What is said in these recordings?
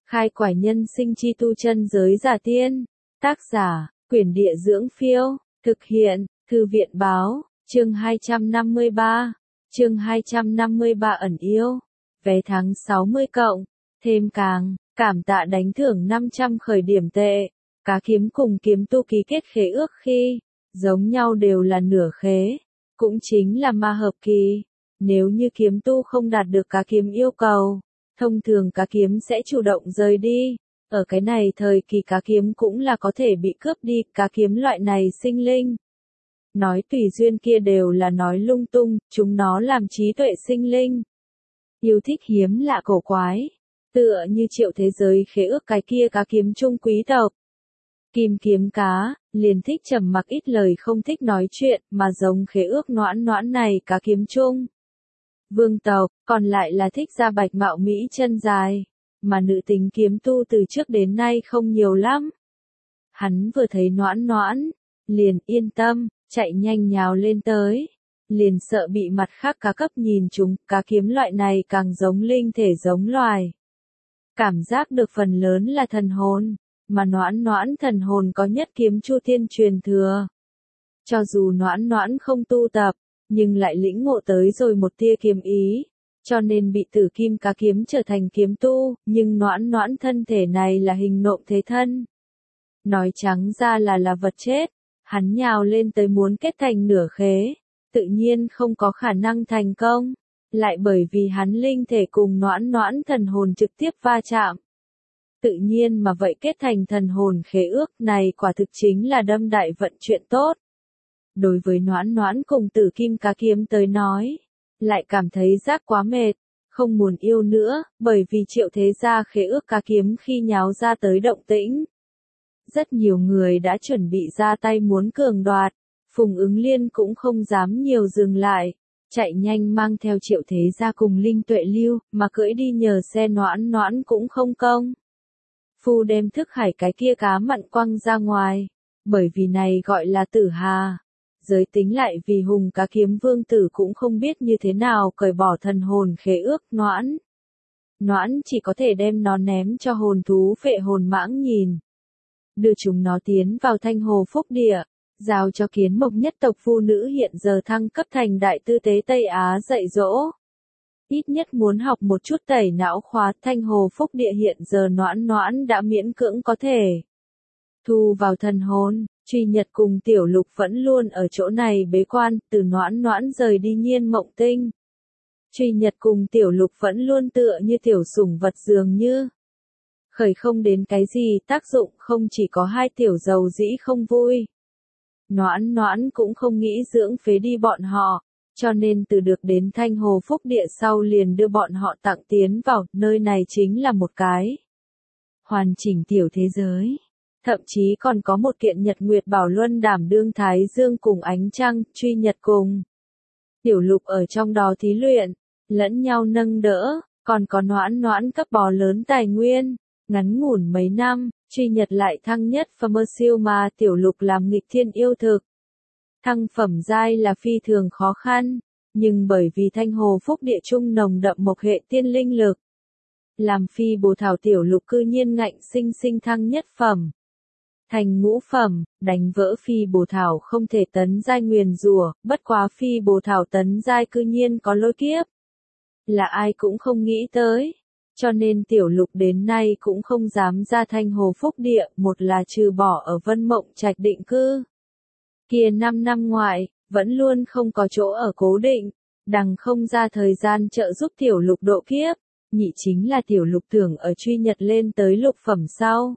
Khai quải nhân sinh chi tu chân giới giả tiên. Tác giả, Quyển Địa Dưỡng Phiêu. Thực hiện, Thư viện Báo. Chương 253. Chương 253 ẩn yêu. Vé tháng 60 cộng. Thêm càng, cảm tạ đánh thưởng 500 khởi điểm tệ. Cá kiếm cùng kiếm tu ký kết khế ước khi giống nhau đều là nửa khế, cũng chính là ma hợp kỳ. Nếu như kiếm tu không đạt được cá kiếm yêu cầu, thông thường cá kiếm sẽ chủ động rời đi. Ở cái này thời kỳ cá kiếm cũng là có thể bị cướp đi, cá kiếm loại này sinh linh. Nói tùy duyên kia đều là nói lung tung, chúng nó làm trí tuệ sinh linh. Yêu thích hiếm lạ cổ quái, tựa như Triệu Thế Giới khế ước cái kia cá kiếm trung quý tộc. Kim kiếm cá, liền thích trầm mặc ít lời không thích nói chuyện, mà giống khế ước noãn noãn này cá kiếm trung. Vương tộc, còn lại là thích da bạch mạo mỹ chân dài, mà nữ tính kiếm tu từ trước đến nay không nhiều lắm. Hắn vừa thấy noãn noãn, liền yên tâm, chạy nhanh nhào lên tới. Liền sợ bị mặt khác cá cấp nhìn chúng, cá kiếm loại này càng giống linh thể giống loài. Cảm giác được phần lớn là thần hồn, mà noãn noãn thần hồn có nhất kiếm chu thiên truyền thừa. Cho dù noãn noãn không tu tập, nhưng lại lĩnh ngộ tới rồi một tia kiếm ý, cho nên bị tử kim cá kiếm trở thành kiếm tu, nhưng noãn noãn thân thể này là hình nộm thế thân. Nói trắng ra là vật chết, hắn nhào lên tới muốn kết thành nửa khế, tự nhiên không có khả năng thành công, lại bởi vì hắn linh thể cùng noãn noãn thần hồn trực tiếp va chạm. Tự nhiên mà vậy kết thành thần hồn khế ước này quả thực chính là đâm đại vận chuyện tốt. Đối với noãn noãn cùng tử kim cá kiếm tới nói, lại cảm thấy giác quá mệt, không muốn yêu nữa, bởi vì Triệu Thế Gia khế ước cá kiếm khi nháo ra tới động tĩnh. Rất nhiều người đã chuẩn bị ra tay muốn cường đoạt, Phùng Ứng Liên cũng không dám nhiều dừng lại, chạy nhanh mang theo Triệu Thế Gia cùng Linh Tuệ Lưu, mà cưỡi đi nhờ xe noãn noãn cũng không công. Phu đem thức hải cái kia cá mặn quăng ra ngoài, bởi vì này gọi là tử hà. Giới tính lại vì hùng cá kiếm vương tử cũng không biết như thế nào cởi bỏ thần hồn khế ước noãn. Noãn chỉ có thể đem nó ném cho hồn thú phệ hồn mãng nhìn. Đưa chúng nó tiến vào Thanh Hồ Phúc Địa, giao cho Kiến Mộc nhất tộc phụ nữ hiện giờ thăng cấp thành đại tư tế Tây Á dạy dỗ. Ít nhất muốn học một chút tẩy não khóa. Thanh Hồ Phúc Địa hiện giờ noãn noãn đã miễn cưỡng có thể thu vào thần hồn. Truy Nhật cùng Tiểu Lục vẫn luôn ở chỗ này bế quan, từ noãn noãn rời đi Nhiên Mộng Tinh. Truy Nhật cùng Tiểu Lục vẫn luôn tựa như tiểu sủng vật dường như. Khởi không đến cái gì tác dụng, không chỉ có hai tiểu dầu dĩ không vui. Noãn noãn cũng không nghĩ dưỡng phế đi bọn họ, cho nên từ được đến Thanh Hồ Phúc Địa sau liền đưa bọn họ tặng tiến vào, nơi này chính là một cái hoàn chỉnh tiểu thế giới. Thậm chí còn có một kiện Nhật Nguyệt Bảo Luân đảm đương Thái Dương cùng ánh trăng, Truy Nhật cùng Tiểu Lục ở trong đó thí luyện, lẫn nhau nâng đỡ, còn có noãn noãn cấp bò lớn tài nguyên. Ngắn ngủn mấy năm, Truy Nhật lại thăng nhất phẩm siêu mà Tiểu Lục làm nghịch thiên yêu thực. Thăng phẩm giai là phi thường khó khăn, nhưng bởi vì Thanh Hồ Phúc Địa trung nồng đậm mộc hệ tiên linh lực, làm phi bồ thảo Tiểu Lục cư nhiên ngạnh sinh sinh thăng nhất phẩm. Thành ngũ phẩm, đánh vỡ phi bồ thảo không thể tấn giai nguyền rủa, bất quá phi bồ thảo tấn giai cư nhiên có lôi kiếp. Là ai cũng không nghĩ tới. Cho nên Tiểu Lục đến nay cũng không dám ra Thanh Hồ Phúc Địa, một là trừ bỏ ở Vân Mộng Trạch định cư. Kia 5 năm ngoại, vẫn luôn không có chỗ ở cố định, đằng không ra thời gian trợ giúp Tiểu Lục độ kiếp, nhị chính là Tiểu Lục tưởng ở Truy Nhật lên tới lục phẩm sau.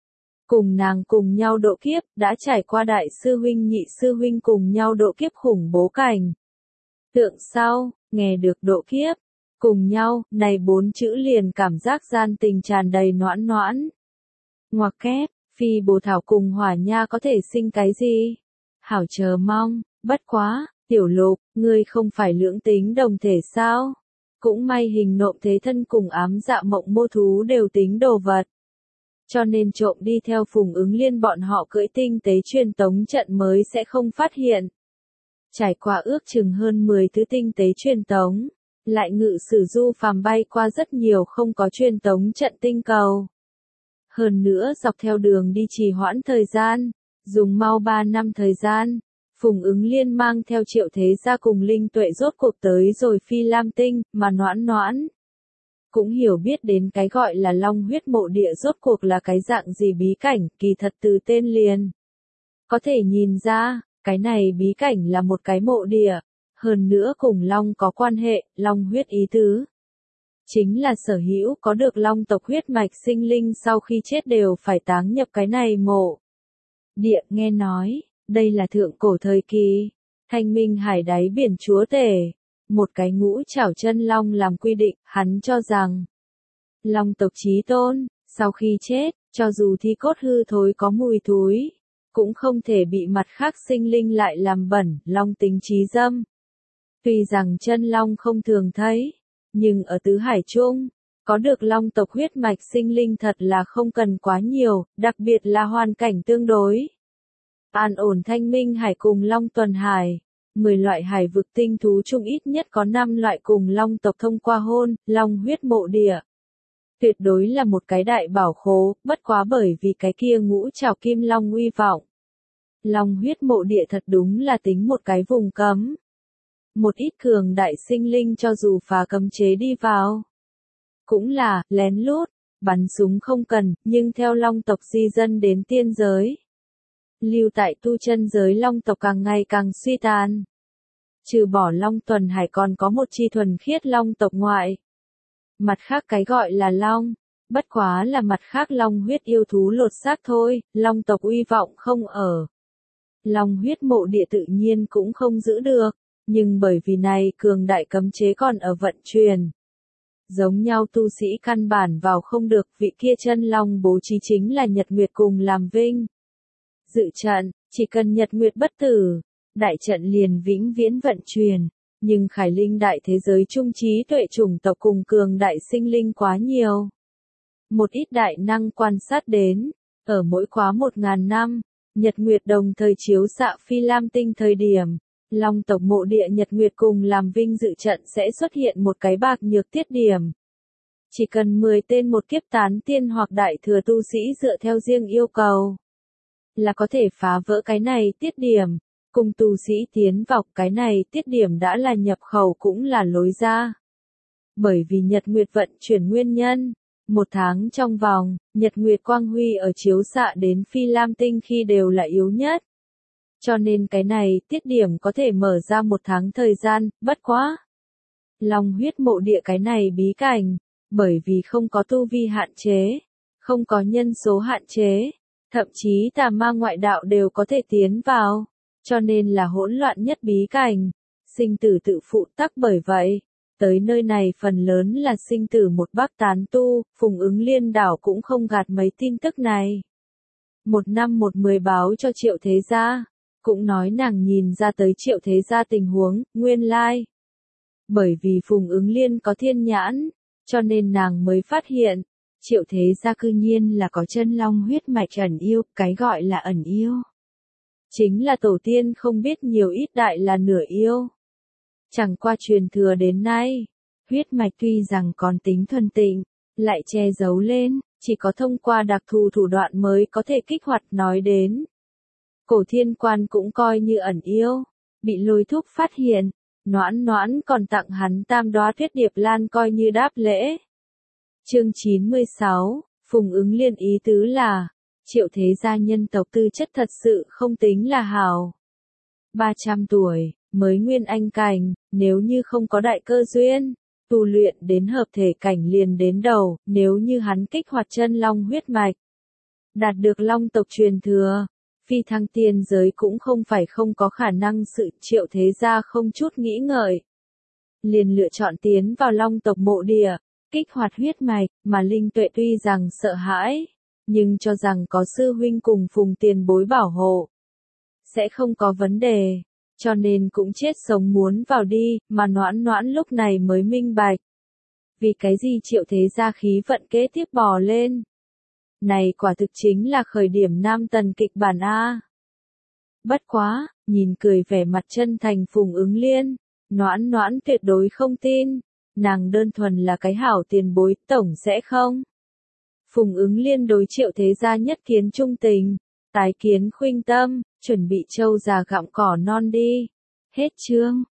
Cùng nàng cùng nhau độ kiếp, đã trải qua đại sư huynh nhị sư huynh cùng nhau độ kiếp khủng bố cảnh. Tượng sau, nghe được độ kiếp. Cùng nhau, này 4 chữ liền cảm giác gian tình tràn đầy noãn noãn. Ngoặc kép, phi bồ thảo cùng hỏa nha có thể sinh cái gì? Hảo chờ mong, bất quá, Tiểu Lục, ngươi không phải lưỡng tính đồng thể sao? Cũng may hình nộm thế thân cùng ám dạ mộng mô thú đều tính đồ vật. Cho nên trộm đi theo Phùng Ứng Liên bọn họ cưỡi tinh tế truyền tống trận mới sẽ không phát hiện. Trải qua ước chừng hơn 10 thứ tinh tế truyền tống. Lại ngự sử du phàm bay qua rất nhiều không có truyền tống trận tinh cầu. Hơn nữa dọc theo đường đi trì hoãn thời gian, dùng mau 3 năm thời gian, Phùng Ứng Liên mang theo Triệu Thế Gia cùng Linh Tuệ rốt cuộc tới rồi Phi Lam Tinh, mà Noãn Noãn cũng hiểu biết đến cái gọi là Long huyết mộ địa rốt cuộc là cái dạng gì bí cảnh, kỳ thật từ tên liền. Có thể nhìn ra, cái này bí cảnh là một cái mộ địa, hơn nữa cùng Long có quan hệ, Long huyết ý tứ. Chính là sở hữu có được Long tộc huyết mạch sinh linh sau khi chết đều phải táng nhập cái này mộ địa. Nghe nói, đây là thượng cổ thời kỳ, Thanh Minh Hải đáy biển chúa tể, một cái ngũ trảo chân long làm quy định, hắn cho rằng Long tộc chí tôn, sau khi chết, cho dù thi cốt hư thối có mùi thối, cũng không thể bị mặt khác sinh linh lại làm bẩn, Long tính chí dâm. Tuy rằng chân long không thường thấy, nhưng ở tứ hải chung, có được Long tộc huyết mạch sinh linh thật là không cần quá nhiều, đặc biệt là hoàn cảnh tương đối an ổn. Thanh Minh Hải cùng Long Tuần Hải, 10 loại hải vực tinh thú chung ít nhất có 5 loại cùng Long tộc thông qua hôn, Long huyết mộ địa. Tuyệt đối là một cái đại bảo khố, bất quá bởi vì cái kia ngũ trảo kim long uy vọng. Long huyết mộ địa thật đúng là tính một cái vùng cấm. Một ít cường đại sinh linh cho dù phá cấm chế đi vào, cũng là lén lút, bắn súng không cần, nhưng theo Long tộc di dân đến tiên giới, lưu tại tu chân giới Long tộc càng ngày càng suy tàn. Trừ bỏ Long Tuần Hải còn có một chi thuần khiết Long tộc ngoại. Mặt khác cái gọi là Long, bất quá là mặt khác Long huyết yêu thú lột xác thôi, Long tộc uy vọng không ở. Long huyết mộ địa tự nhiên cũng không giữ được, nhưng bởi vì này cường đại cấm chế còn ở vận chuyển. Giống nhau tu sĩ căn bản vào không được, vị kia chân long bố trí chính là Nhật Nguyệt cùng làm vinh dự trận, chỉ cần Nhật Nguyệt bất tử, đại trận liền vĩnh viễn vận chuyển, nhưng Khải Linh đại thế giới trung trí tuệ chủng tộc cùng cường đại sinh linh quá nhiều. Một ít đại năng quan sát đến, ở mỗi quá 1000 năm, Nhật Nguyệt đồng thời chiếu xạ Phi Lam Tinh thời điểm, Long tộc mộ địa Nhật Nguyệt cùng làm vinh dự trận sẽ xuất hiện một cái bạc nhược tiết điểm. Chỉ cần 10 tên một kiếp tán tiên hoặc đại thừa tu sĩ dựa theo riêng yêu cầu, là có thể phá vỡ cái này tiết điểm, cùng tu sĩ tiến vào cái này tiết điểm đã là nhập khẩu cũng là lối ra. Bởi vì Nhật Nguyệt vận chuyển nguyên nhân, 1 tháng trong vòng, Nhật Nguyệt quang huy ở chiếu xạ đến Phi Lam Tinh khi đều là yếu nhất. Cho nên cái này tiết điểm có thể mở ra 1 tháng thời gian, bất quá. Long huyết mộ địa cái này bí cảnh, bởi vì không có tu vi hạn chế, không có nhân số hạn chế, thậm chí tà ma ngoại đạo đều có thể tiến vào, cho nên là hỗn loạn nhất bí cảnh, sinh tử tự phụ tắc. Bởi vậy, tới nơi này phần lớn là sinh tử một bác tán tu, Phùng Ứng Liên đảo cũng không gạt mấy tin tức này. 1 năm 10 báo cho Triệu Thế Gia, cũng nói nàng nhìn ra tới Triệu Thế Gia tình huống, nguyên lai. Bởi vì Phùng Ứng Liên có thiên nhãn, cho nên nàng mới phát hiện, Triệu Thế Gia cư nhiên là có chân long huyết mạch ẩn yêu, cái gọi là ẩn yêu. Chính là tổ tiên không biết nhiều ít đại là nửa yêu. Chẳng qua truyền thừa đến nay, huyết mạch tuy rằng còn tính thuần tịnh, lại che giấu lên, chỉ có thông qua đặc thù thủ đoạn mới có thể kích hoạt. Nói đến Cổ Thiên Quan cũng coi như ẩn yêu, bị Lôi Thúc phát hiện, Noãn Noãn còn tặng hắn tam đóa Tuyết Điệp Lan coi như đáp lễ. Chương 96, Phùng Ứng Liên ý tứ là, Triệu Thế Gia nhân tộc tư chất thật sự không tính là hảo. 300 tuổi, mới nguyên anh cảnh, nếu như không có đại cơ duyên, tu luyện đến hợp thể cảnh liền đến đầu, nếu như hắn kích hoạt chân long huyết mạch, đạt được long tộc truyền thừa, phi thăng tiên giới cũng không phải không có khả năng. Sự Triệu Thế Gia không chút nghĩ ngợi, liền lựa chọn tiến vào long tộc mộ địa, kích hoạt huyết mạch, mà Linh Tuệ tuy rằng sợ hãi, nhưng cho rằng có sư huynh cùng Phùng tiền bối bảo hộ, sẽ không có vấn đề, cho nên cũng chết sống muốn vào đi, mà Noãn Noãn lúc này mới minh bạch. Vì cái gì Triệu Thế Gia khí vận kế tiếp bò lên? Này quả thực chính là khởi điểm nam tần kịch bản A. Bất quá, nhìn cười vẻ mặt chân thành Phùng Ứng Liên, Noãn Noãn tuyệt đối không tin, nàng đơn thuần là cái hảo tiền bối, tổng sẽ không. Phùng Ứng Liên đối Triệu Thế Gia nhất kiến trung tình, tái kiến khuynh tâm, chuẩn bị trâu già gặm cỏ non đi. Hết chương.